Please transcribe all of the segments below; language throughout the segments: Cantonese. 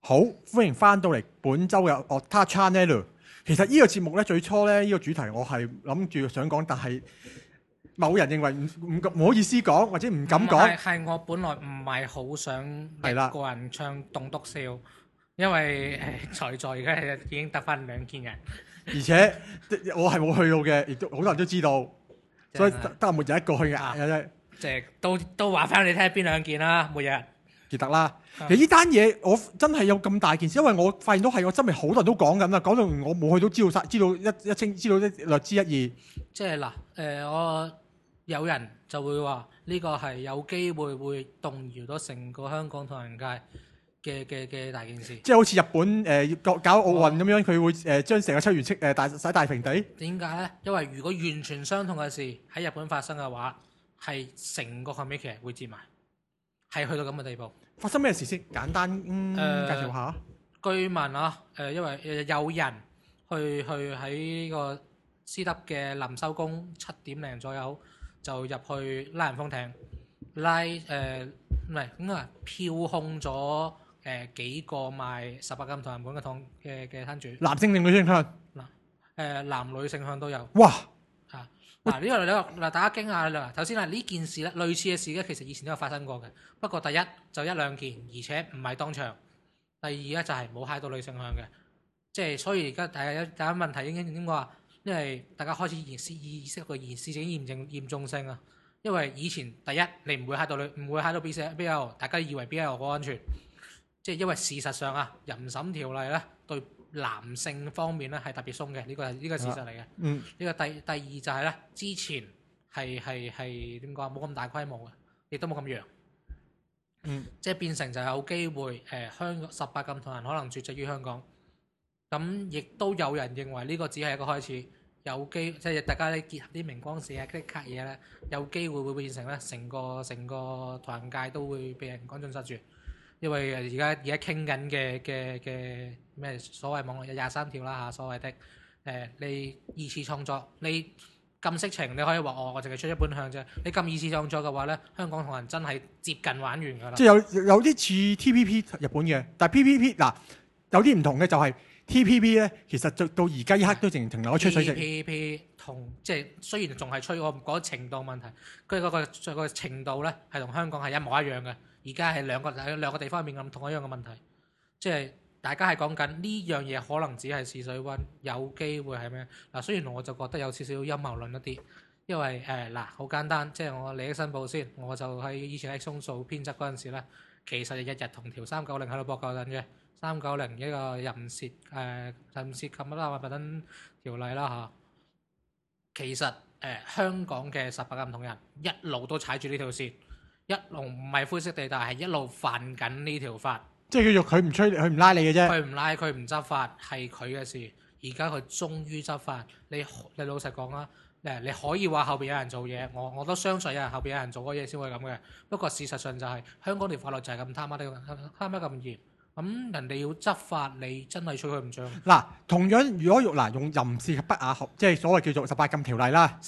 好，歡迎翻到嚟本週嘅 Otta Channel。其實呢個節目咧，最初咧呢個主題我係諗住想講，但係某人認為唔好意思講，或者唔敢講。 係我本來唔係好想係啦一個人唱棟篤笑，因為在座而家已經得翻2件人， 而且我係冇去到嘅，亦都好多人都知道，所以得我沒有一個去嘅啫。 即係都話翻你聽邊2件啦，每日記得啦。其實呢單嘢我真係有咁大件事，因為我發現到係我真係好多人都講緊啦，講到我冇去到知道晒，知道一清，知道一略知一二。 即係嗱，我有人就會話呢個係有機會會動搖到成個香港唐人街嘅大件事。 即係好似日本搞奧運咁樣，佢會將成個秋元洗大平地。 點解咧？因為如果完全相同嘅事喺日本發生嘅話，係成個後尾其實會接埋，係去到咁嘅地步。 發生咩事先？簡單介紹下。 據聞啊，因為有人去喺個斯德嘅臨收工7點零左右就入去拉人封艇，唔係咁啊，票控咗幾個賣18禁同人本嘅檔嘅攤主， 男性定女性向？ 男女性向都有。 哇！ 嗱嗱大家驚下啦！頭先呢件事咧，類似嘅事咧，其實以前都有發生過嘅。不過第一就1-2件，而且唔係當場。第二咧就係冇揩到女性向嘅，即係所以而家大家問題應該點講啊？因為大家開始意識個事情嚴重性啊。因為以前第一你唔會揩到 BL， 大家以為 BL 好安全，即係因為事實上啊，淫審條例咧對男性方面咧係特別鬆嘅，呢個係事實嚟嘅。呢個第二就係咧，之前係點講，冇咁大規模嘅，亦都冇咁揚。即係變成就有機會香港18禁同人可能絕跡於香港。咁亦都有人認為呢個只係一個開始，即係大家咧結合啲明光社啊、啲卡嘢咧，有機會會變成咧成個唐人街都會被人趕盡殺絕。因為而家傾緊嘅咩所謂網絡有23條啦嚇，所謂的你二次創作，你禁色情，你可以話我淨係出一本向啫。你禁二次創作嘅話咧，香港同人真係接近玩完㗎啦。 即係有啲似 TPP 日本嘅，但係 PPP 嗱有啲唔同嘅就係 TPP 咧，其實到而家一刻都淨停留喺吹水啫。 TPP 同即係雖然仲係吹，我唔講程度問題，佢嗰個程度咧係同香港係一模一樣嘅。而家係兩個地方面臨同一樣嘅問題，即係大家係講緊呢樣嘢可能只係試水溫，有機會係咩？嗱，雖然我就覺得有少少陰謀論一啲，因為好簡單，即係我利益申報先，我就喺以前喺松數編輯嗰陣時咧，其實日日同條390喺度搏舊陣嘅390一個淫褻禁乜啦物品條例啦嚇。其實香港嘅18禁同人一路都踩住呢條線。一路唔係灰色地帶，係一路犯緊呢條法。 即係叫做佢唔吹，佢唔拉你嘅啫。 佢唔拉，佢唔執法，係佢嘅事。而家佢終於執法。你老實講啦，你可以話後邊有人做嘢，我都相信有人後邊有人做嗰嘢先會咁嘅。不過事實上就係香港條法律就係咁貪得咁嚴。咁人哋要執法，你真係吹佢唔脹。 嗱，同樣如果用淫褻及不雅即係所謂叫做18禁條例啦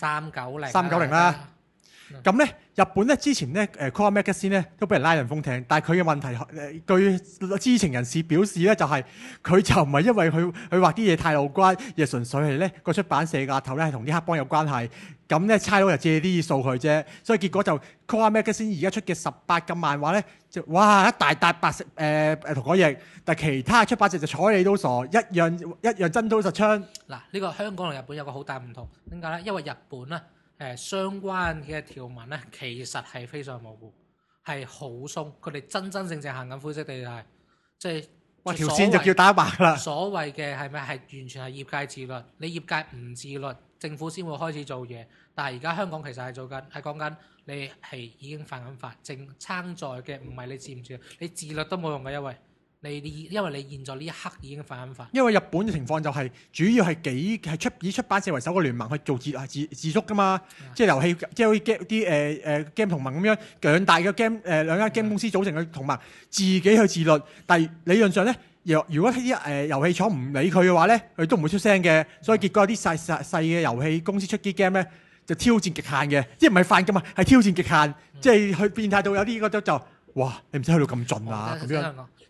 ，390啦。咁咧，日本咧之前咧Core Magazine 咧都俾人拉人封艇，但係佢嘅問題，據知情人士表示咧，就係佢就唔係因為佢畫啲嘢太露骨，而係純粹係咧個出版社嘅頭咧係同啲黑幫有關係，咁咧差佬就借啲數佢啫，所以結果就 Core Magazine 而家出嘅18禁漫畫咧，就哇一大笪白色塗改液，但係其他出版社就睬你都傻，一樣真刀實槍。 嗱，呢個香港同日本有個好大唔同，點解咧？因為日本咧。相關嘅條文咧，其實係非常模糊，係好鬆。佢哋真正行緊灰色地帶，即係條線就叫打白啦。 所謂嘅係咩？係完全係業界自律。你業界唔自律，政府先會開始做嘢。但係而家香港其實係講緊你係已經犯緊法，正參在嘅唔係你自唔自律，你自律都冇用嘅，因為你現在呢一刻已經犯緊法。因為日本嘅情況就係主要係以出版社為首嘅聯盟去做自足噶嘛，即係遊戲，即係好似啲game 同盟咁樣，兩大嘅 game 兩間 game 公司組成嘅同盟，自己去自律。但係理論上咧，如果啲遊戲廠唔理佢嘅話咧，佢都唔會出聲嘅。所以結果有啲細嘅遊戲公司出啲 game 咧，就挑戰極限嘅，即係唔係犯噶嘛，係挑戰極限，即係去變態到有啲覺得就哇，你唔使去到咁盡啊咁樣。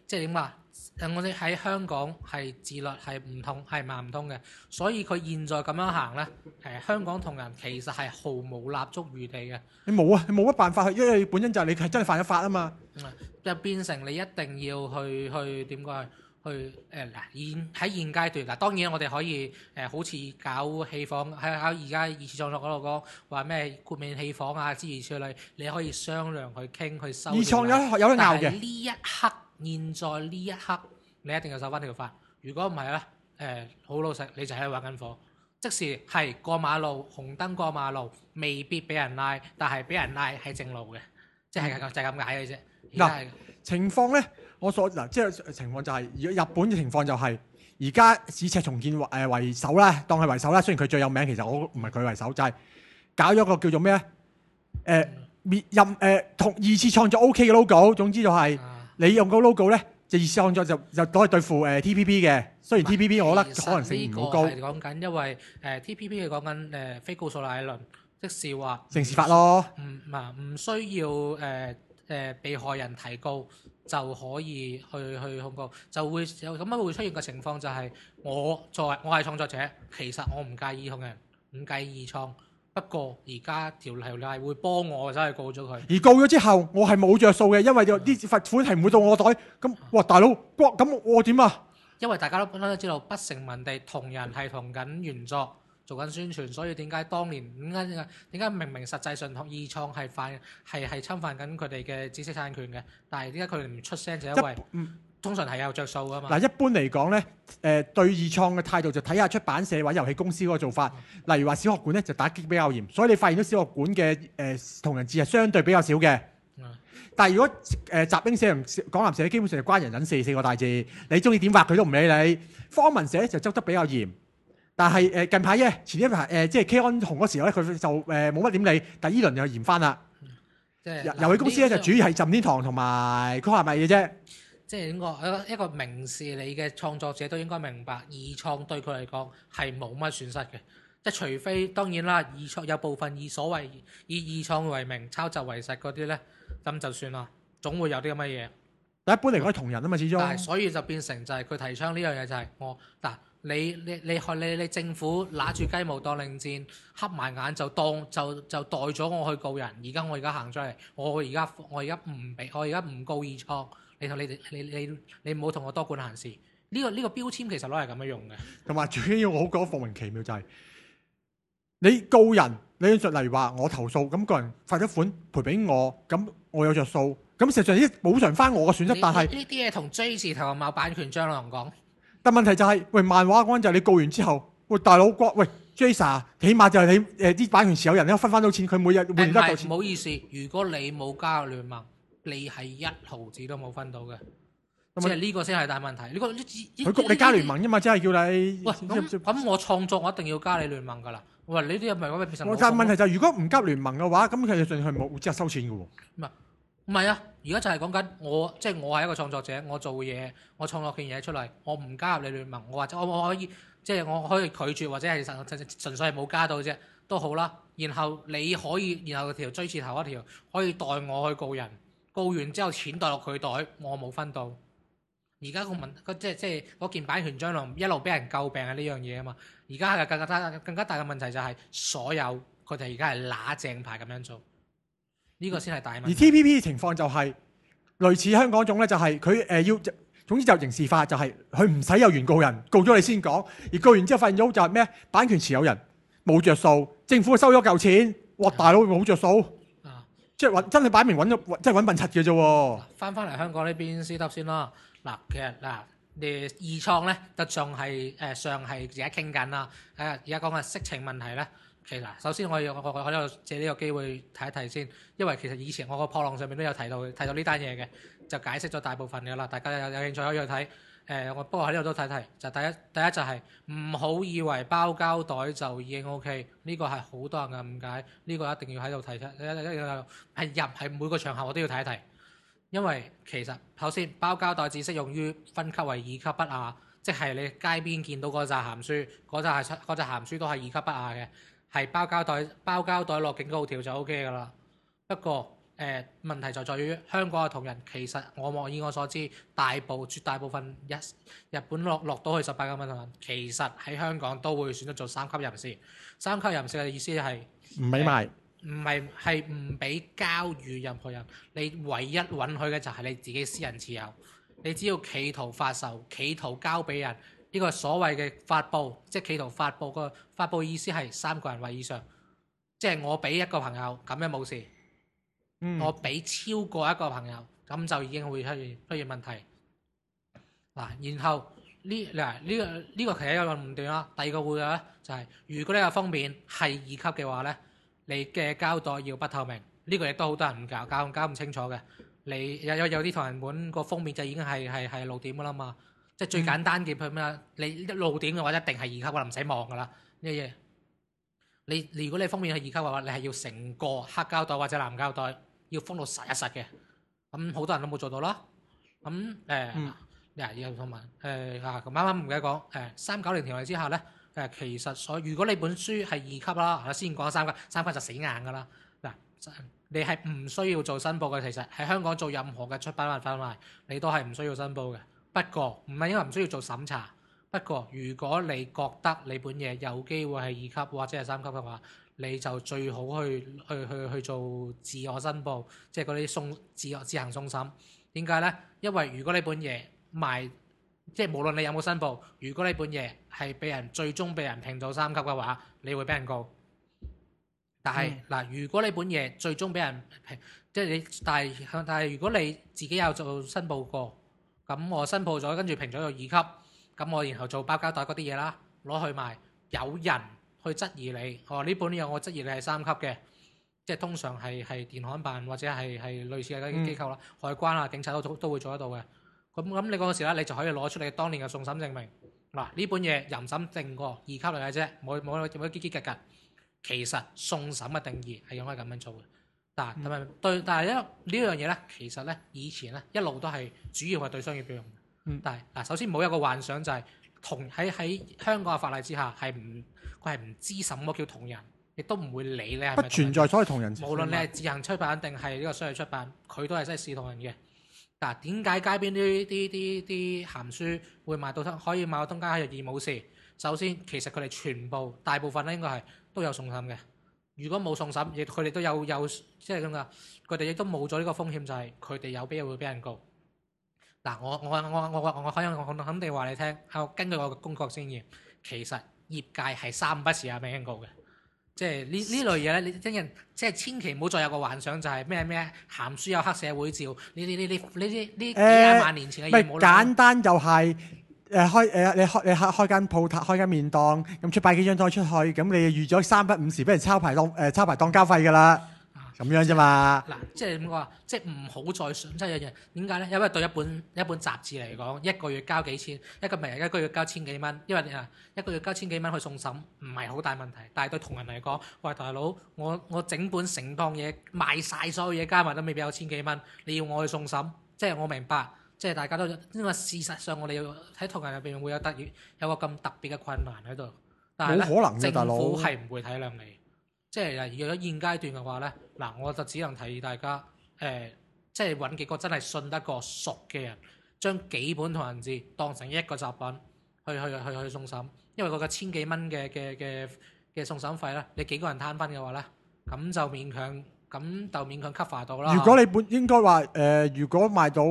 即係點話？我哋喺香港係自律係唔通係行唔通嘅，所以佢現在咁樣行咧，香港同人其實係毫無立足餘地嘅。 你冇啊，你冇乜辦法去，因為本身就係你係真係犯咗法啊嘛。 就變成你一定要去點講去喺現階段嗱，當然我哋可以好似搞戲房喺而家二次創作嗰度講話咩豁免戲房啊諸如此類，你可以商量去傾去收。 二創有得拗嘅。 但係呢一刻，現在呢一刻，你一定要守翻條法。如果唔係咧，好老實，你就喺度玩緊火。即時係過馬路紅燈過馬路，未必俾人拉，但係俾人拉係正路嘅，就係咁解嘅啫。 嗱，情況咧，即係情況就係，日本嘅情況就係，而家咫尺重建為首啦，當係為首啦。雖然佢最有名，其實我唔係佢為首，就係搞咗個叫做咩同二次創作 OK 嘅 logo。總之就係你用個 logo 咧，就二次創作就攞去對付TPP 嘅。雖然 TPP 我覺得可能性唔好高。 係講緊，因為TPP 係講緊非告訴乃論，即是話刑事法咯。 唔需要被害人提告就可以去控告，就會有咁樣會出現嘅情況就係我係創作者，其實我唔介意控人，唔介意二創，不過而家條例會幫我走去告咗佢，而告咗之後我係冇着數嘅，因為啲罰款係唔會到我袋。咁哇大佬，咁我點啊？ 因為大家都知道不成文地同人係同緊原作做緊宣傳，所以點解當年點解明明實際上二創係侵犯緊佢哋嘅知識產權嘅，但係點解佢哋唔出聲？就因為通常係有着數噶嘛。 嗱，一般嚟講咧，對二創嘅態度就睇下出版社或者遊戲公司嗰個做法。例如話小學館咧就打擊比較嚴，所以你發現到小學館嘅同人誌係相對比較少嘅。但係如果集英社同港南社基本上就關人隱四個大字，你中意點畫佢都唔理你。方文社就執得比較嚴。但係近排前一排即係 K-On 紅嗰時候咧，佢就冇乜點理，但係依輪又嚴翻啦。遊戲公司咧就主要係任天堂同埋科學咪嘅啫。 即係點講？一個明事理嘅創作者都應該明白，二創對佢嚟講係冇乜損失嘅。即係除非當然啦，二創有部分以所謂以二創為名、抄襲為實嗰啲咧，咁就算啦，總會有啲咁嘅嘢。 但一般嚟講係同人啊嘛，始終。 但係所以就變成就係佢提倡呢樣嘢就係你政府揦住雞毛當令箭，黑埋眼就代咗我去告人。我而家行出嚟，我而家唔告二創。你唔好同我多管閒事。呢個標籤其實攞嚟咁樣用嘅。同埋最緊要我好覺得莫名其妙就係你告人，你例如話我投訴，咁個人罰咗款賠俾我，咁我有着數，咁實際上已經補償翻我嘅損失。但係呢啲嘢同 J 字頭冇版權張良講。 但問題就係，喂，漫畫嗰陣就係你告完之後，喂大佬，喂 Jason， 起碼就係你啲版權持有人咧分翻到錢，佢每日換得夠錢。 唔好意思，如果你冇加入聯盟，你係一毫子都冇分到嘅，即係呢個先係大問題。佢焗你加聯盟啫嘛，即係叫你。 喂，咁我創作我一定要加你聯盟㗎啦。喂，呢啲係咪咁嘅變成？ 但係問題就係，如果唔加聯盟嘅話，咁其實上係冇即係收錢嘅喎。 唔係啊！而家就係講緊我係一個創作者，我做嘢，我創作件嘢出嚟，我唔加入你聯盟，我或者我可以我可以拒絕，或者係純粹係冇加到啫，都好啦。然後你可以，然後條追字頭一條可以代我去告人，告完之後錢袋落佢袋，我冇分到。而家即係嗰件版權張良一路俾人詬病嘅呢樣嘢啊嘛。而家係更加大嘅問題就係所有佢哋而家係揦正牌咁樣做。呢個先係大問題。而 TPP 嘅情況就係類似香港種咧，就係佢要總之就刑事法，就係佢唔使有原告人，告咗你先講。而告完之後發現咗就係咩？版權持有人冇着數，政府收咗嚿錢，哇大佬冇着數，即係真係擺明揾咗，即係揾笨柒嘅啫喎。翻嚟香港呢邊先得先啦。嗱，其實你二創咧，就上係而家傾緊啦。而家講緊色情問題咧。其實首先我喺度借呢個機會提一提先，因為其實以前我個破浪上面都有提到呢單嘢嘅，就解釋咗大部分嘅啦。大家有興趣可以去睇。我不過喺呢度都睇睇。就第一就係唔好以為包膠袋就已經 OK，呢個係好多人嘅誤解，呢個一定要喺度提出，係每個場合我都要提一提。因為其實首先包膠袋只適用於分級為二級不雅，即係你街邊見到嗰紮鹹書，嗰紮鹹書都係二級不雅嘅。係包膠袋落警告條就 O K 噶啦。不過問題就在於香港嘅同仁，其實以我所知，絕大部分日本落到去18級嘅同仁，其實喺香港都會選擇做3級人士。3級人士嘅意思係唔俾賣， 係唔俾交予任何人。你唯一允許嘅就係你自己私人持有。你只要企圖發售、企圖交俾人，呢個所謂嘅發布，即係企圖發布個發布意思係3個人或以上，即係我俾一個朋友咁樣冇事。我俾超過一個朋友，咁就已經會出現問題。嗱，然後呢個其實一個誤斷啦。第二個會咧就係、如果呢個封面係2級嘅話咧，你嘅膠袋要不透明。呢個亦都好多人唔搞唔清楚嘅。你有啲同人本個封面就已經係露點噶啦嘛。即係最簡單嘅佢咩？你露點嘅話一定係2級噶啦，唔使望噶啦呢嘢。如果你封面係2級嘅話，你係要成個黑膠袋或者藍膠袋。要封到實一實嘅，咁好多人都冇做到啦。咁又同埋咁啱啱唔記得講390條例之下咧，其實如果你本書係2級啦，先講3級就死硬噶啦。嗱，你係唔需要做申報嘅。其實喺香港做任何嘅出版或販賣，你都係唔需要申報嘅。不過唔係因為唔需要做審查，不過如果你覺得你本嘢有機會係2級或者係3級嘅話，你就最好去做自我申報，即係嗰啲自行送審。點解呢？因為如果你本嘢賣，即係無論你有冇申報，如果你本嘢係最終被人評到3級嘅話，你會俾人告。但係如果你本嘢最終俾人評，即係但係如果你自己有做申報過，咁我申報咗，跟住評咗到2級，咁我然後做包膠袋嗰啲嘢啦，攞去賣，有人去質疑你，呢本嘢我質疑你係3級嘅，即係通常係電刊辦或者係類似嘅嗰啲機構啦，海關啊、警察都會做得到嘅。咁你嗰陣時咧，你就可以攞出你當年嘅送審證明。嗱，呢本嘢淫審定過2級嚟嘅啫，冇乜嘰嘰格格。其實送審嘅定義係應該咁樣做嘅。但係呢樣嘢咧，其實咧以前咧一路都係主要係對商業用嘅。但係首先冇一個幻想就係喺香港嘅法例之下佢係唔知什麼叫同人，亦都唔會理你係咪不存在所謂同人。 無論你係自行出版定係呢個商業出版，佢都係真係視同人嘅。嗱，點解街邊啲鹹書會可以賣到東街而冇事？首先，其實佢哋大部分咧應該係都有送審嘅。如果冇送審，亦佢哋都有即係咁噶，佢哋亦都冇咗呢個風險，就係佢哋有機會俾人告。嗱，我肯定話你聽，根據我嘅工作經驗，其實業界係3不時俾人告嘅。即係呢類嘢咧，你即係千祈唔好再有個幻想，就係咩鹹書有黑社會照，呢幾廿萬年前嘅嘢冇啦。 簡單就係你開間鋪開間麵檔，咁出擺幾張台出去，咁你預咗3不5時俾人抄牌當交費㗎啦。咁樣啫嘛。嗱， 即係點講啊？即係唔好再想即係一樣。點解咧？因為對一本雜誌嚟講，一個月交幾千，一個月交千幾蚊。因為一個月交千幾蚊去送審，唔係好大問題。但係對同人嚟講，喂大佬，我整本成檔嘢賣晒所有嘢加埋都未必有千幾蚊，你要我去送審，即係我明白，即係大家都因為事實上我哋要喺同人入邊會有個咁特別嘅困難喺度。但係咧， 冇可能嘅，大佬， 政府係唔會體諒你。即係如果現階段嘅話咧，嗱，我就只能提議大家，即係揾幾個真係信得過熟嘅人，將幾本同人誌當成一個集品去送審，因為嗰個千幾蚊嘅送審費咧，你幾個人攤分嘅話咧，咁就勉強 cover 到啦。 如果你應該話如果賣到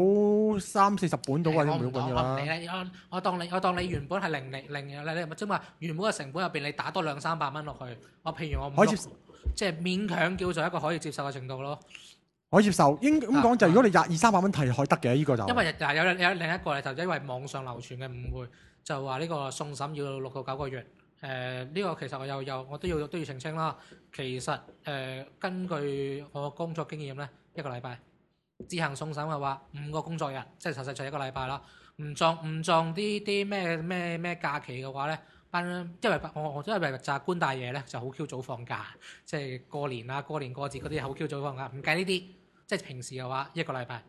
30-40本到，或者每本㗎啦。 我當你原本係零，你即係話原本嘅成本入邊，你打多200-300蚊落去，譬如我即係勉強叫做一個可以接受嘅程度咯。 可以接受，應咁講就如果你200-300蚊提可以得嘅，呢個就因為有另一個咧，就因為網上流傳嘅誤會，就話呢個送審要6到9個月。呢個其實我都要澄清啦。其實根據我工作經驗咧，1個禮拜自行送審嘅話，5個工作日，即係實際上1個禮拜啦。唔撞啲咩假期嘅話咧，因為就係官大爺咧就好 Q 早放假，即係過年過節嗰啲好 Q 早放假，唔計呢啲，即係平時嘅話1個禮拜。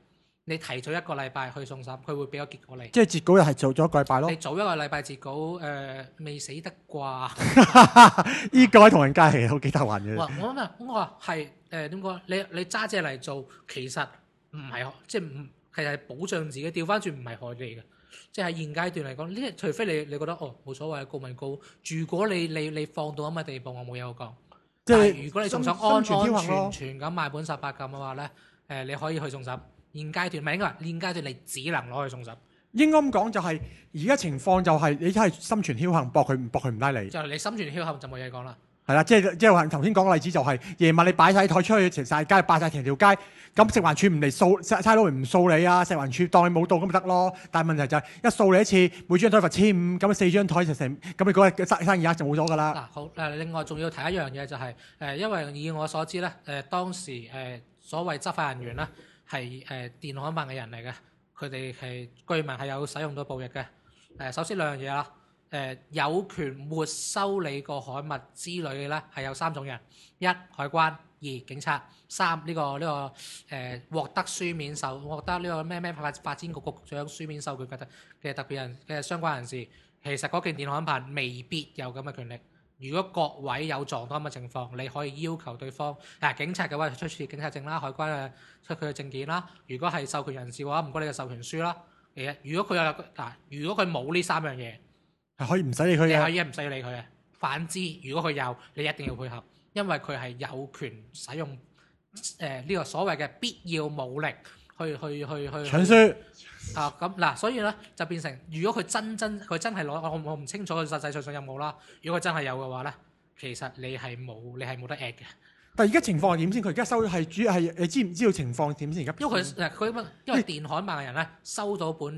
你提早一個禮拜去送審，佢會俾個結果你。 即係截稿日係做咗一個禮拜咯。 你早一個禮拜截稿，未死得啩？ 呢個喺同人街係好幾頭暈嘅。 我話係點講？你揸借嚟做，其實唔係即係唔其實係保障自己，調翻轉唔係害你嘅。即係喺現階段嚟講，呢除非你覺得冇所謂，告咪告。如果你放到咁嘅地步，我冇嘢好講。即係如果你仲想安安全全咁買本18禁嘅話咧，你可以去送審。現階段咪應該話，現階段你只能攞去送審。 應該咁講就係而家情況就係你真係心存僥倖，搏佢唔拉你。 就係你心存僥倖就冇嘢講啦。 係啦，即係話頭先講個例子就係夜晚你擺晒台出去，成晒街霸晒成條街，咁食環署唔嚟掃，差佬唔掃你啊，食環署當你冇到咁咪得咯。但係問題就係一掃你一次，每張台罰1500，咁4張台就成，咁你嗰日嘅生意額就冇咗㗎啦。 嗱好另外仲要提一樣嘢就係因為以我所知咧當時所謂執法人員咧係電焊辦嘅人嚟嘅，佢哋係據聞係有使用到暴力嘅。首先兩樣嘢啦。有權沒收你個刊物之類嘅咧，係有3種人：一海關，二警察，三呢個獲得書面獲得呢個咩發展局局長書面授權嘅特別人嘅相關人士。其實嗰件電焊辦未必有咁嘅權力。如果各位有撞到咁嘅情況，你可以要求對方警察嘅話出示警察證啦，海關出佢嘅證件啦。如果係授權人士嘅話，唔該你嘅授權書啦。如果佢冇呢3樣嘢。係可以唔使理佢嘅， 你可以唔使理佢嘅。反之，如果佢有，你一定要配合，因為佢係有權使用呢個所謂嘅必要武力去搶書咁所以咧就變成，如果佢真係攞，我唔清楚佢實際上有冇啦。如果佢真係有嘅話咧，其實你係冇得 at 嘅。 但係而家情況係點先？佢而家收係主要係你知唔知道情況點先？而家因為電焊辦嘅人咧收到本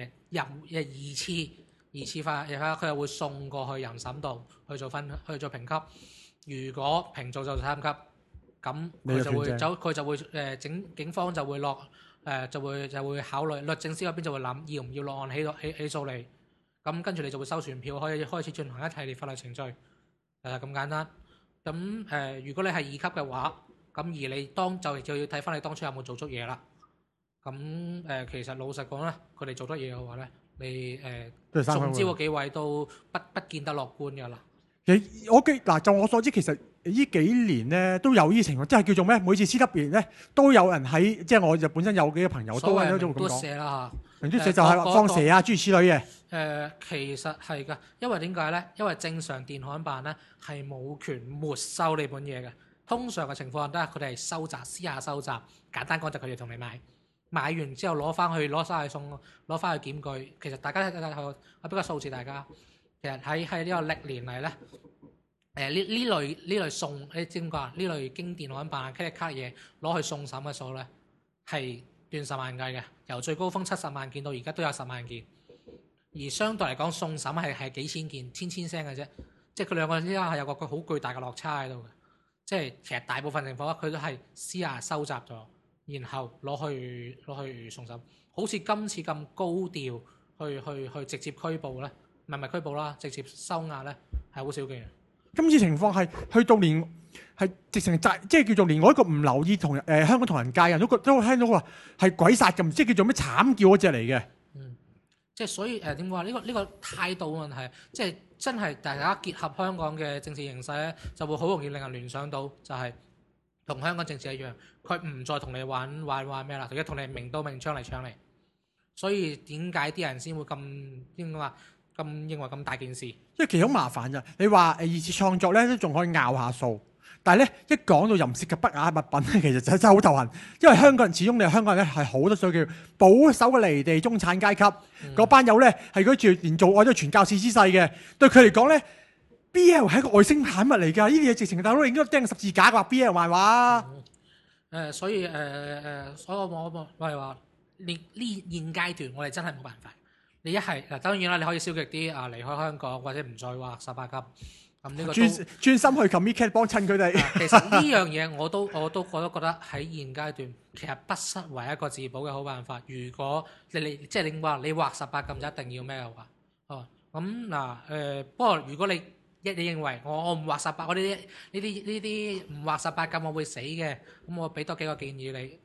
二次法，佢又會送過去人審度去做評級。如果評做就3級，咁佢就會警方就會就會考慮，律政司嗰邊就會諗要唔要落案起訴你。咁跟住你就會收傳票，可以開始進行一系列法律程序。咁簡單。咁如果你係2級嘅話，咁而你就要睇翻你當初有冇做足嘢啦。咁其實老實講咧，佢哋做得嘢嘅話咧。你中招嗰幾位都不見得樂觀㗎啦。 就我所知，其實呢幾年咧都有呢情況，即係叫做咩？每次 CW 咧都有人喺，即係我就本身有幾個朋友都係咁講。明珠社啦嚇，明珠社就係放蛇啊諸如此類嘅。 其實係㗎，因為點解咧？因為正常電焊辦咧係冇權沒收呢本嘢嘅。通常嘅情況都係佢哋係收集，私下收集。簡單講就佢哋同你買完之後攞翻去送，攞翻去檢舉。其實大家我俾個數字大家，其實喺呢個歷年嚟咧，呢類送你知唔知啊？呢類經電焊辦 credit card 嘢攞去送審嘅數咧係斷10萬計嘅，由最高峰70萬件到而家都有10萬件。而相對嚟講，送審係幾千件，千聲嘅啫。即係佢兩個之間係有個好巨大嘅落差喺度嘅。即係其實大部分情況佢都係私下收集咗。然後攞去送審，好似今次咁高調去直接拘捕咧，唔係拘捕啦，直接收押咧，係好少見嘅。 今次情況係去到連係直情即係叫做連我一個唔留意香港同人界人都聽到話係鬼殺咁，即係叫做咩慘叫嗰隻嚟嘅。 即係所以點講呢個態度問題，即係真係大家結合香港嘅政治形勢咧，就會好容易令人聯想到就係。同香港政治一樣，佢唔再同你玩咩啦，而家同你明刀明槍嚟搶你。所以點解啲人先會咁認為咁大件事？因為其實好麻煩㗎。你話二次創作咧都仲可以拗下數，但係咧一講到淫褻及不雅物品咧，其實就真係好頭痕。因為香港人始終你係香港人咧係好多所謂叫保守嘅離地中產階級嗰班友咧係嗰住連做愛都傳教士姿勢嘅，對佢嚟講咧。BL 係一個外星產物嚟㗎，呢啲嘢直情大佬應該釘十字架㗎 BL 漫畫。 所以我係話，呢現階段我哋真係冇辦法。你一係當然啦，你可以消極啲離開香港，或者唔再畫18禁。咁呢個專心去 commit cat 幫襯佢哋。 其實呢樣嘢我都覺得喺現階段其實不失為一個自保嘅好辦法。如果你即係你話你畫18禁就一定要咩嘅話，咁不過如果你認為我唔畫18，我呢啲唔畫18禁我會死嘅，咁我俾多幾個建議你。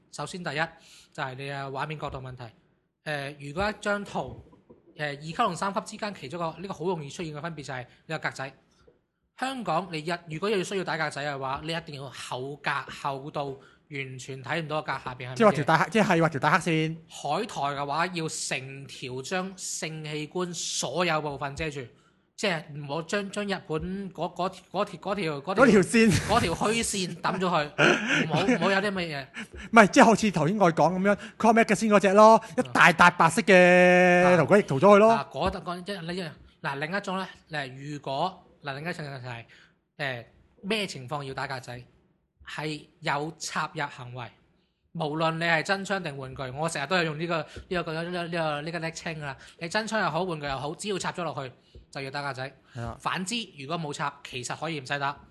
首先第一就係、你嘅畫面角度問題。如果一張圖2級同3級之間其中呢個好容易出現嘅分別就係呢個格仔。香港你如果要需要打格仔嘅話，你一定要厚格厚到完全睇唔到個格下邊係乜嘢。即係畫條大黑線。 海苔嘅話要成條將性器官所有部分遮住，即係唔好將日本嗰條線嗰條虛線抌咗佢，唔好有啲乜嘢。 唔係，即係好似頭先我講咁樣 ，Comic 嘅先嗰隻咯，一大笪白色嘅塗改液塗咗佢咯。 另一種咧，如果另一種就係咩情況要打格仔？係有插入行為，無論你係真槍定玩具，我成日都係用呢個昵稱啦。你真槍又好，玩具又好，只要插咗落去就要打格仔。反之，如果冇插，其實可以唔使打。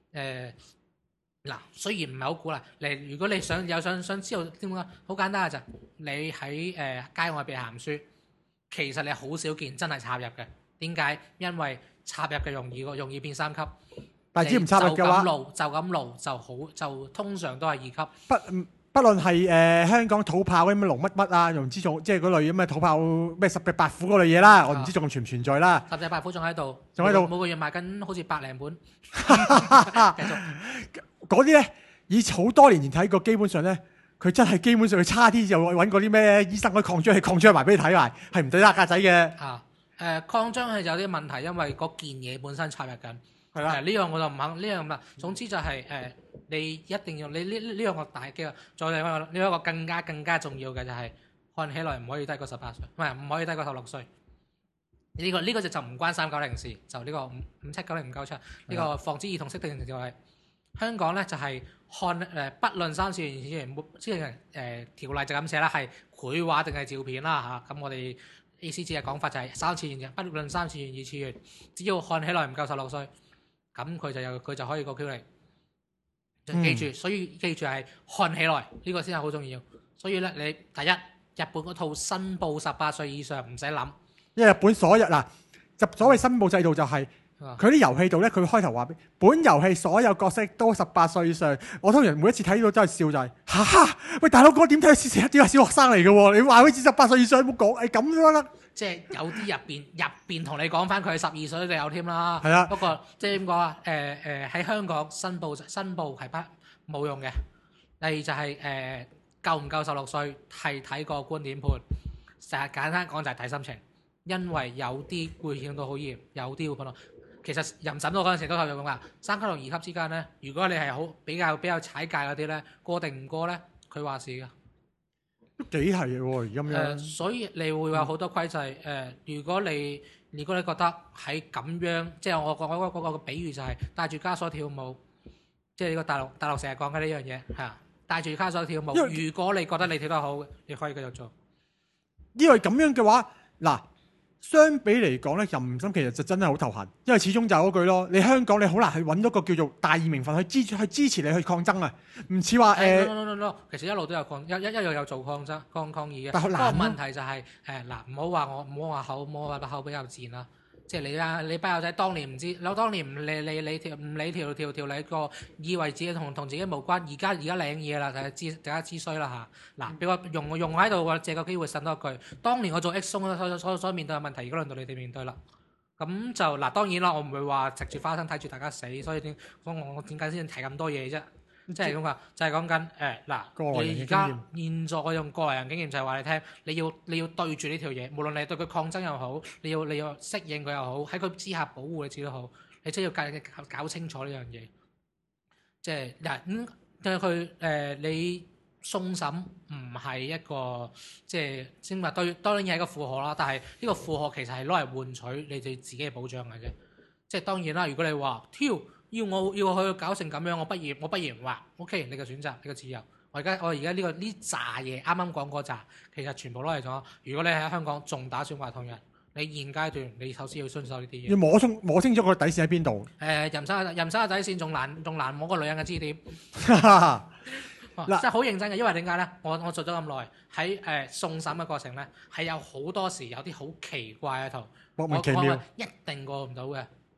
雖然唔係好鼓勵，如果你想知道點講，好簡單嘅就你喺街外邊行書，其實你好少見真係插入嘅。點解？因為插入嘅容易變3級。 但係只唔插入嘅話， 就咁露就好，就通常都係2級。 不論係香港土炮嗰啲咩龍乜啊，又唔知仲即係嗰類咁嘅土炮咩十隻八虎嗰類嘢啦，我唔知仲存唔存在啦。 十隻八虎仲喺度，每個月賣緊好似100零本。繼續嗰啲咧，以好多年前睇過，基本上咧，佢真係基本上佢差啲就揾嗰啲咩醫生嗰啲擴張埋俾你睇埋，係唔使打格仔嘅。 擴張係有啲問題，因為嗰件嘢本身插入緊。係啦，呢樣我就唔肯，呢樣唔得。總之就係你一定要你呢樣個大機啊！再另外呢一個更加重要嘅就係看起來唔可以低過18歲，唔可以低過16歲。呢個就唔關390事，就呢個5790唔夠出。呢個防止兒童色情條例，香港咧就係不論3次元條例就咁寫啦，係繪畫定係照片啦嚇。咁我哋意思只係講法就係3次元嘅，不論3次元2次元，只要看起來唔夠16歲。咁佢就可以過 Q 嚟，記住，所以記住係看起來呢個先係好重要。所以咧，你第一日本嗰套申報18歲以上唔使諗， 因為日本所謂申報制度就係佢啲遊戲度咧，佢開頭話本遊戲所有角色都18歲以上。我通常每一次睇到真係笑就係喂大佬哥點睇點係小學生嚟嘅喎？你話佢只18歲以上冇講咁樣啦。 即係有啲入邊同你講翻佢係12歲都有添啦。 係啊， 不過即係點講啊？喺香港申報係冇用嘅。第二就係夠唔夠16歲係睇個觀點判。成日簡單講就係睇心情，因為有啲會影到好嚴，有啲會判到。其實淫審到嗰陣時都係咁噶。3級同2級之間咧，如果你係好比較踩界嗰啲咧，過定唔過咧，佢話事㗎。 都幾係嘅喎，而家咁樣。 所以你會有好多規制。如果你覺得喺咁樣，即係我講嗰個比喻就係帶住枷鎖跳舞，即係呢個大陸成日講嘅呢樣嘢係啊，帶住枷鎖跳舞。如果你覺得你跳得好，你可以繼續做。 因為咁樣嘅話，嗱。相比嚟講咧，淫審其實就真係好頭痕，因為始終就係嗰句咯。你香港你好難去揾到個叫做大義名分去支持你去抗爭啊，唔似話 no，其實一路都有一路有做抗爭抗議嘅。不過問題就係唔好話口比較賤啦。即係你班友仔當年唔知，當年唔理條例個，以為自己同自己無關。而家領嘢啦，大家知衰啦嚇。嗱，俾我用喺度，借個機會呻多一句。當年我做 X 松所面對嘅問題，而家輪到你哋面對啦。咁就當然啦，我唔會話食住花生睇住大家死，所以我點解先提咁多嘢啫？即係咁話，就係講緊你而家現在我用個人經驗就係話你聽，你要對住呢條嘢，無論你對佢抗爭又好，你要適應佢又好，喺佢之下保護你自己都好，你真係要搞清楚呢樣嘢。即係佢你送審唔係一個即係先話對，當然係一個負荷啦。但係呢個負荷其實係攞嚟換取你哋自己嘅保障嘅啫。即係當然啦，如果你話要我去搞成咁樣，我不如話 OK， 你嘅選擇，你嘅自由。我而家呢扎嘢啱啱講嗰扎，其實全部攞嚟咗。如果你喺香港仲打算話同人，你現階段你首先要遵守呢啲嘢。 要摸清楚個底線喺邊度？ 淫審嘅底線仲難摸個女人嘅支點。真係好認真嘅，因為點解咧？我做咗咁耐喺送審嘅過程咧，係有好多時有啲好奇怪嘅圖， 莫名其妙， 一定過唔到嘅。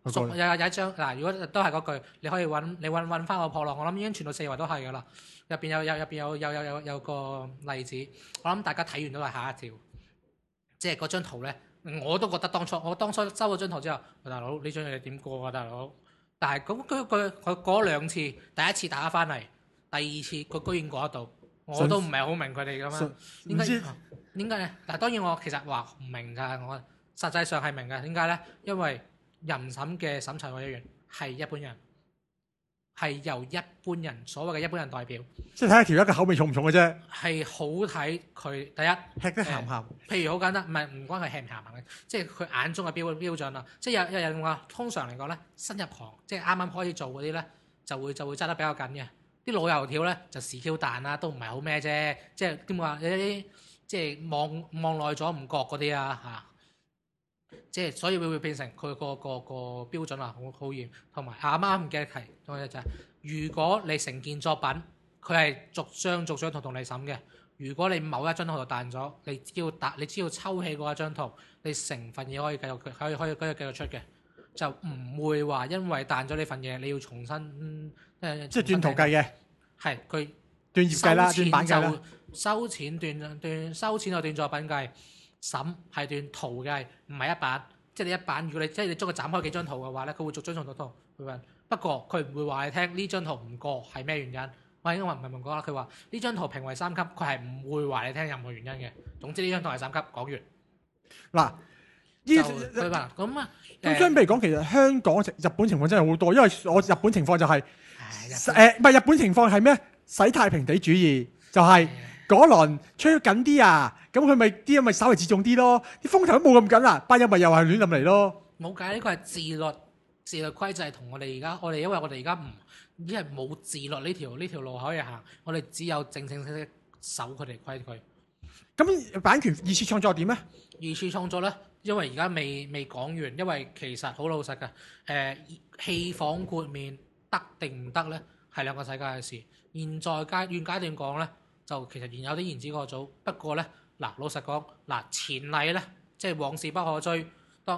有一張嗱，如果都係嗰句，你可以揾翻個破浪，我諗已經傳到四圍都係噶啦。入邊有個例子，我諗大家睇完都係嚇一跳。即係嗰張圖咧，我都覺得我當初收咗張圖之後，大佬呢張嘢點過啊，大佬！但係佢過兩次，第一次打翻嚟，第二次佢居然過得到，我都唔係好明佢哋咁樣。點解咧？嗱，當然我其實話唔明㗎，我實際上係明㗎。點解咧？因為淫審嘅審查委員係一般人，係由一般人所謂嘅一般人代表， 即係睇下條友嘅口味重唔重嘅啫。 係好睇佢第一吃得鹹唔鹹？ 譬如好簡單，唔關佢鹹唔鹹嘅，即係佢眼中嘅標準啦。即係有人話，通常嚟講咧，新入行即係啱啱開始做嗰啲咧，就會揸得比較緊嘅。啲老油條咧就時 Q 彈啦，都唔係好咩啫。即係點話有啲即係望耐咗唔覺嗰啲啊嚇。即係所以會變成佢個標準啊，好嚴。同埋啱啱唔記得提，就係如果你成件作品佢係逐張圖同你審嘅，如果你某一張圖就彈咗，你只要抽起嗰一張圖，你成份嘢可以繼續出嘅，就唔會話因為彈咗呢份嘢你要重新即係斷圖計嘅， 係佢斷頁計啦，斷版計啦， 收錢就斷作品計。審係斷圖嘅，唔係一版。即係你一版，如果你將佢斬開幾張圖嘅話咧，佢會逐張圖去問。不過佢唔會話你聽呢張圖唔過係咩原因。我應該話唔係問過啦。佢話呢張圖評為3級，佢係唔會話你聽任何原因嘅。總之呢張圖係3級，講完。 嗱， 佢話咁啊。 咁相比嚟講，其實香港日本情況真係好多，因為我日本情況就係唔係日本情況係咩？洗太平地主義就係。嗰輪吹緊啲啊，咁佢咪啲人咪稍微自重啲咯，啲風頭都冇咁緊啦，班人咪又係亂咁嚟咯。 冇計，呢個係自律規制同我哋而家，因為我哋而家已經係冇自律呢條路可以行，我哋只有正式守佢哋規矩。 咁版權二次創作點咧？ 二次創作咧，因為而家未講完，因為其實好老實㗎，戲仿豁免得定唔得咧，係兩個世界嘅事。現階段講咧。就其實現有啲言之過早，不過咧嗱，老實講嗱，前例咧即係往事不可追，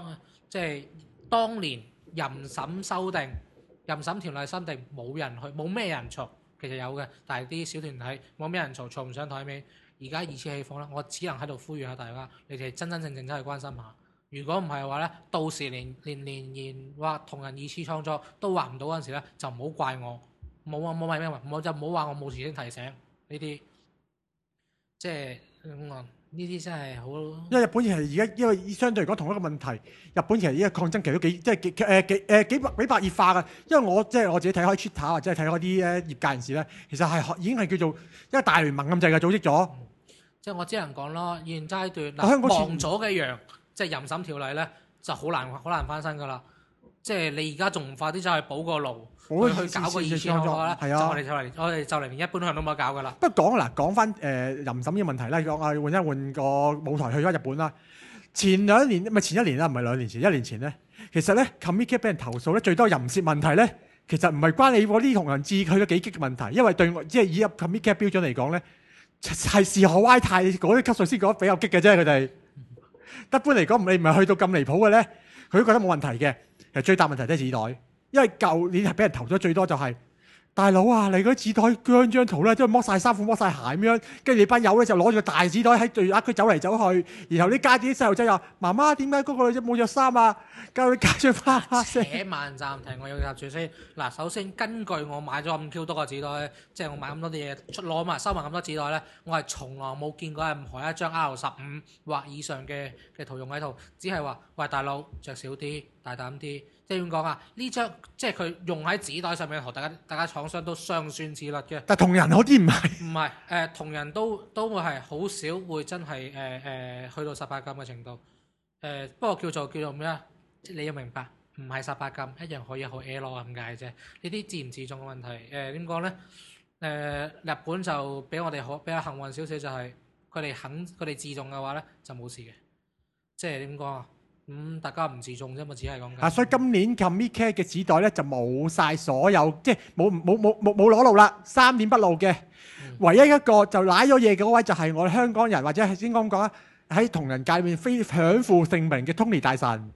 當年淫審條例修訂冇咩人嘈，其實有嘅，但係啲小團體冇咩人嘈唔上台面。而家二次戲放啦，我只能喺度呼籲下大家，你哋真真正正去關心下。如果唔係嘅話咧，到時連話同人二次創作都畫唔到嗰陣時咧，就唔好怪我，冇係咩話，我就唔好話我冇事先提醒呢啲。即係呢啲真係好， 因為日本係而家，因為相對嚟講同一個問題，日本其實依家抗爭期都幾白熱化嘅。因為我自己睇開 Twitter 或者係睇開啲業界人士咧，其實係已經係叫做一個大聯盟咁滯嘅組織咗。 即係我只能講咯，現階段香港亡咗嘅羊，即係淫審條例咧，就好難翻身㗎啦。即係你而家仲唔快啲走去補個爐？去搞個二次創作啦，我哋就嚟連一般向都冇得搞噶啦。 不過講翻淫審呢個問題咧，講換個舞台去咗日本啦。前一年啦，唔係2年前，1年前咧，其實咧 Comiket 俾人投訴咧，最多淫褻問題咧，其實唔係關你嗰啲同人誌去咗幾激嘅問題，因為對我即係以 Comiket 標準嚟講咧，係事可歪太嗰啲級數先覺得比較激嘅啫，佢哋。一般嚟講，你唔係去到咁離譜嘅咧，佢都覺得冇問題嘅。其實最大問題都係紙袋。因為舊年係俾人投咗最多就係、大佬啊，你嗰啲紙袋張圖咧，都係剝晒衫褲、剝晒鞋咁樣，跟住你班友咧就攞住個大紙袋喺對額佢走嚟走去，然後啲家啲細路仔又媽媽點解嗰個女仔冇着衫啊？教佢家長翻聲。 且慢暫停，我要入住先。嗱，首先根據我買咗咁 Q 多個紙袋，即係我買咁多啲嘢攞埋收埋咁多紙袋咧，我係從來冇見過任何一張 R15或以上嘅圖用喺度，只係話喂大佬着少啲，大膽啲。即係點講啊？呢張即係佢用喺紙袋上面嘅圖，大家廠商都雙算自律嘅。 但同人嗰啲唔係。 唔係同人都會係好少會真係去到18禁嘅程度。不過叫做咩啊？你要明白，唔係18禁一樣可以好 L 咁解啫。呢啲自唔自重嘅問題。點講咧？日本就比我哋比較幸運少少，就係佢哋自重嘅話咧就冇事嘅。即係點講啊？大家唔自重啫嘛，只係講緊。所以今年 Comiket 嘅紙袋咧就冇晒所有，即係冇裸露啦，三點不露嘅。唯一一個就賴咗嘢嘅嗰位就係我哋香港人，或者係先咁講啦，喺同人界面非享負盛名嘅 Tony 大神。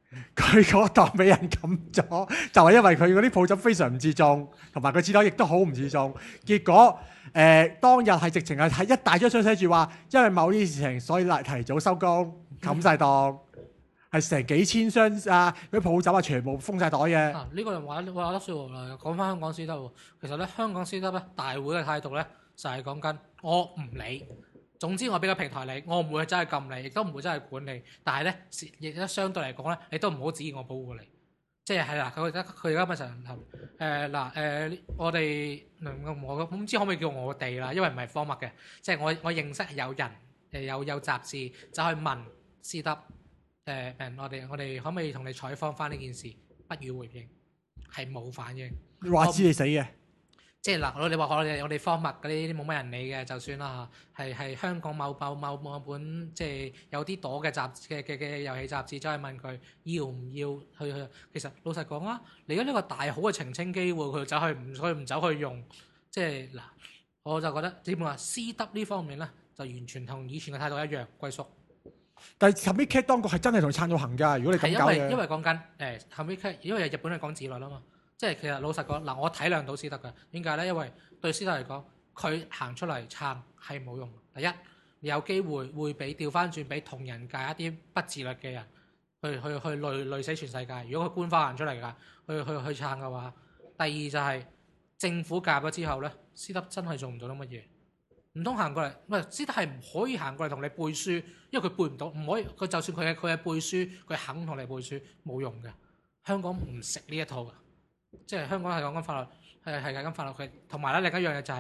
佢嗰檔俾人冚咗，就係因為佢嗰啲鋪頭非常唔自重，同埋佢廁所亦都好唔自重。結果當日係直情係一大張相寫住話，因為某啲事情，所以提早收工，冚晒檔，係成幾千箱啊！嗰啲鋪頭啊，全部封晒袋嘅。 呢個人話得説話啦。講翻香港私德喎，其實咧香港私德咧大會嘅態度咧就係講緊我唔理。總之我俾個平台你，我唔會真係禁你，亦都唔會真係管你。但係咧，亦都相對嚟講咧，你都唔好指意我保護你。即係啦，佢而家咪成日我哋我唔知可唔可以叫我哋啦，因為唔係科目嘅。即係我認識有人有雜誌就去問私德我哋可唔可以同你採訪翻呢件事？不予回應，係冇反應。 話知你死嘅。 即係嗱，你話我哋科目嗰啲冇乜人理嘅，就算啦嚇，係香港某本即係有啲朵嘅雜嘅遊戲雜誌，走去問佢要唔要去。其實老實講啊，你而家呢個大好嘅澄清機會，佢唔走去用，即係嗱，我就覺得點講啊，私德呢方面咧，就完全同以前嘅態度一樣歸宿。 但係後尾 Cat 當局係真係同佢撐到行㗎，如果你咁搞嘅。 因為講緊後尾 Cat，因為日本係講自律啊嘛。即係其實老實講，嗱我體諒到私德嘅，點解咧？因為對私德嚟講，佢行出嚟撐係冇用。第一，你有機會俾調翻轉俾同人界一啲不自律嘅人去累死全世界。如果佢官方行出嚟㗎，去撐嘅話，第二就係政府介入咗之後咧，私德真係做唔到啲乜嘢。唔通行過嚟？唔係私德係唔可以行過嚟同你背書，因為佢背唔到，唔可以。佢就算佢係背書，佢肯同你背書冇用嘅。香港唔食呢一套㗎。即係香港係講緊法律，係緊法律。佢同埋咧另一樣嘢就係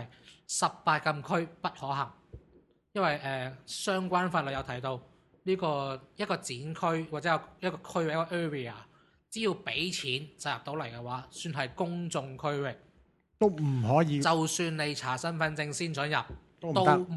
18禁區不可行，因為相關法律有提到呢個一個展區或者有一個區域一個 area， 只要俾錢就入到嚟嘅話，算係公眾區域， 都唔可以。就算你查身份證先准入，都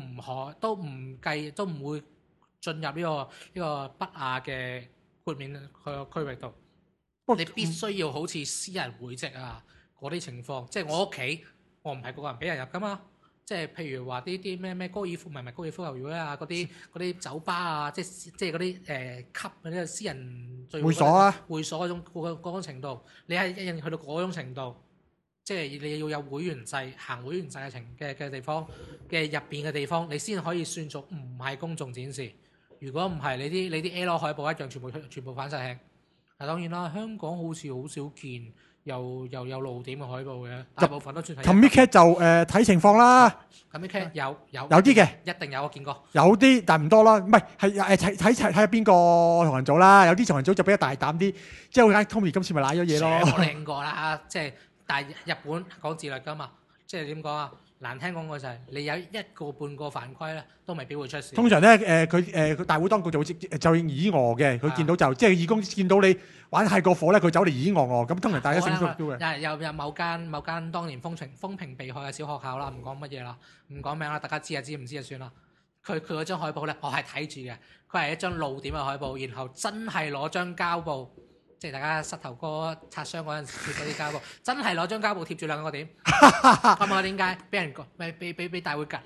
唔會進入呢個不雅嘅豁免區域度。你必須要好似私人會籍啊嗰啲情況，即係我屋企，我唔係個人俾人入噶嘛。即係譬如話啲咩高爾夫，唔係高爾夫球會啊，嗰啲酒吧啊，即係嗰啲級嗰啲私人聚會所啊， 會所嗰種程度，你係一樣去到嗰種程度，即係你要有會員制，行會員制嘅地方嘅入邊嘅地方，你先可以算作唔係公眾展示。如果唔係，你啲 L 海報一樣全部反晒吃。當然啦，香港好似好少見又有露點嘅海報嘅，大部分都算係。Comic Cat 就睇情況啦。 Comic Cat 有啲嘅， 一定有我見過。 有啲但唔多啦，唔係睇下邊個同人組啦。有啲同人組就比較大膽啲，即係好似 Tommy 今次咪賴咗嘢咯。 我靚過啦，即係但係日本講自律㗎嘛，即係點講啊？難聽講嘅就係你有一個半個犯規咧，都未必會出事。通常咧佢大會當局就以訛嘅，佢見到就即係義工見到你玩太過火咧，佢走嚟以訛咁，通常大家醒都嘅。 有某間當年風評被害嘅小學校啦，唔講乜嘢啦，唔講名啦，大家知就知，唔知就算啦。佢嗰張海報咧，我係睇住嘅，佢係一張露點嘅海報，然後真係攞張膠布。即係大家膝頭哥擦傷嗰陣時貼嗰啲膠布，真係攞張膠布貼住兩個點。咁我點解俾人俾大會趌？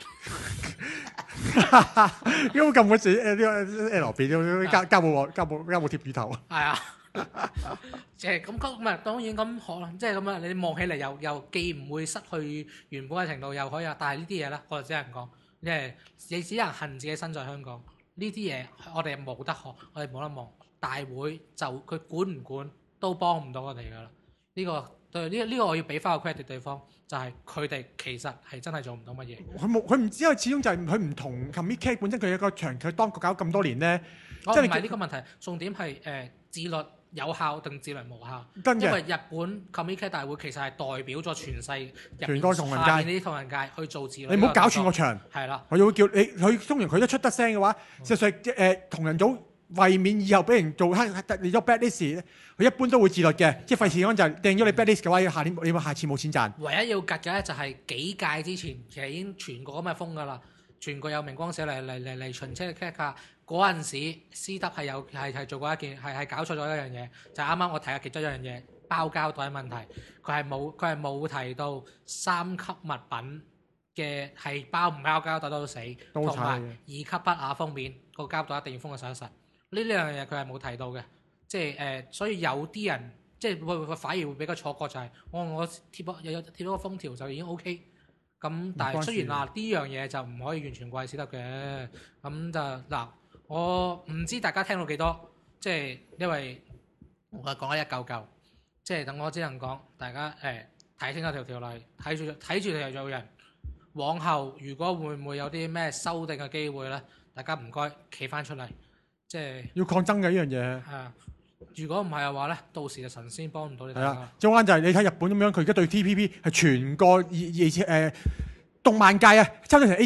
因為咁嗰時啲 L 邊啲膠布貼住頭。 係啊，即係咁唔係當然咁可能，即係咁啊！你望起嚟又既唔會失去原本嘅程度，又可以啊。但係呢啲嘢咧，我就只能講，你只能恨自己身在香港。呢啲嘢我哋冇得學，我哋冇得望。大會就佢管唔管都幫唔到我哋噶啦，呢個我要俾翻個 credit 對方，就係佢哋其實係真係做唔到乜嘢。 佢唔知，因為始終就係佢唔同 Comic Cat 本身佢有個長佢當局搞咁多年咧。 唔係呢個問題，重點係自律有效定自律無效。因為日本 Comic Cat 大會其實係代表咗全世全個同人界呢啲同人界去做自律。 你唔好搞串個場。係啦，佢會叫你，佢通常佢一出得聲嘅話，實際同人組。為免以後俾人做黑你咗 bad list，佢一般都會自律嘅，即係費事講就定咗你 bad list 嘅話，你下次冇錢賺。唯一要趌嘅咧就係幾屆之前，其實已經傳過咁嘅風㗎啦，全國有明光社嚟巡車 check 下嗰陣時，私德係做過一件係搞錯咗一樣嘢，就係啱啱我提嘅其中一樣嘢，包膠袋問題，佢係冇提到3級物品嘅係包唔包膠袋都死，同埋2級不雅封面個膠袋一定要封個實一實。呢兩樣嘢佢係冇提到嘅， 即係所以有啲人即係會反而會比較錯覺就係、我有貼咗個封條就已經 OK。咁但係雖然話呢樣嘢就唔可以完全怪史德嘅，咁就嗱，我唔知大家聽到幾多，即係因為我講得一嚿嚿，即係等我只能講大家睇清楚條例，睇住條做人。往後如果會唔會有啲咩修訂嘅機會咧？大家唔該企翻出嚟，即係要抗爭嘅呢樣嘢。 係啊，如果唔係嘅話咧，到時就神仙幫唔到你哋。 係啊，中間就係你睇日本咁樣，佢而家對 TPP 係全個動漫界啊，抽到成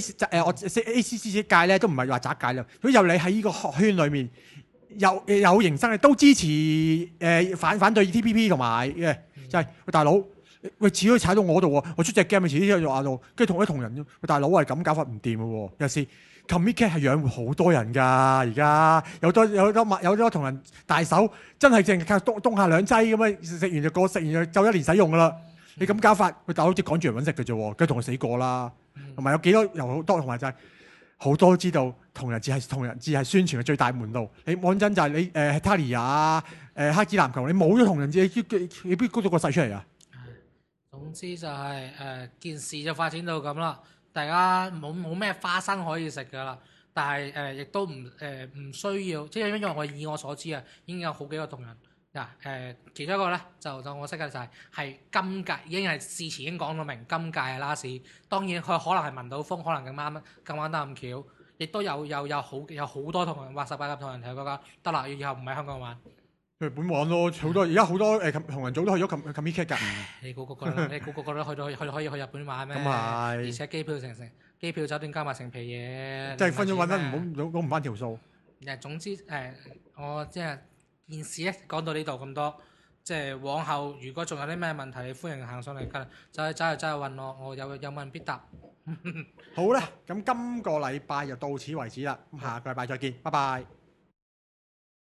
ACC 界咧都唔係話窄界啦。如果有你喺呢個學圈裏面有營生嘅，都支持反對 TPP 同埋嘅，就係喂大佬。喂，遲啲踩到我度喎，我出隻 game 咪遲啲喺度壓到，跟住同一同人啫。喂，大佬係咁搞法唔掂嘅喎，有時 commit cat 係養活好多人㗎，而家有多同人大手，真係淨係靠東下兩劑咁樣食完就過，食完就夠一年使用㗎啦。你咁搞法，喂大佬即係趕住人揾食嘅啫喎，跟住同佢死過啦。同埋有幾多又好多，同埋就係好多都知道同人誌係宣傳嘅最大門路。你講真就係你Tally 啊黑子籃球，你冇咗同人誌，你邊谷到個勢出嚟啊？ 總之就係件事就發展到咁啦，大家冇咩花生可以食噶啦，但係亦都唔需要，即係因為我以我所知啊，已經有好幾個同人嗱其中一個咧就我識嘅就係今屆已經係事前已經講到明今屆係 last，當然佢可能係聞到風，可能咁啱得咁巧，亦都有好多同人話18級同人睇嗰個得啦，以後唔喺香港玩。 日本玩咯，好多而家好多同人組都去咗 commit cat 㗎。 你估個個都可以去日本玩咩？ 咁係， 而且機票酒店加埋成皮嘢。 即係分咗揾得攞唔翻條數。 總之我即係件事咧講到呢度咁多，即係往後如果仲有啲咩問題，歡迎行上嚟㗎，走去問我有問必答。 好啦，咁今個禮拜就到此為止啦，咁下個禮拜再見，拜拜。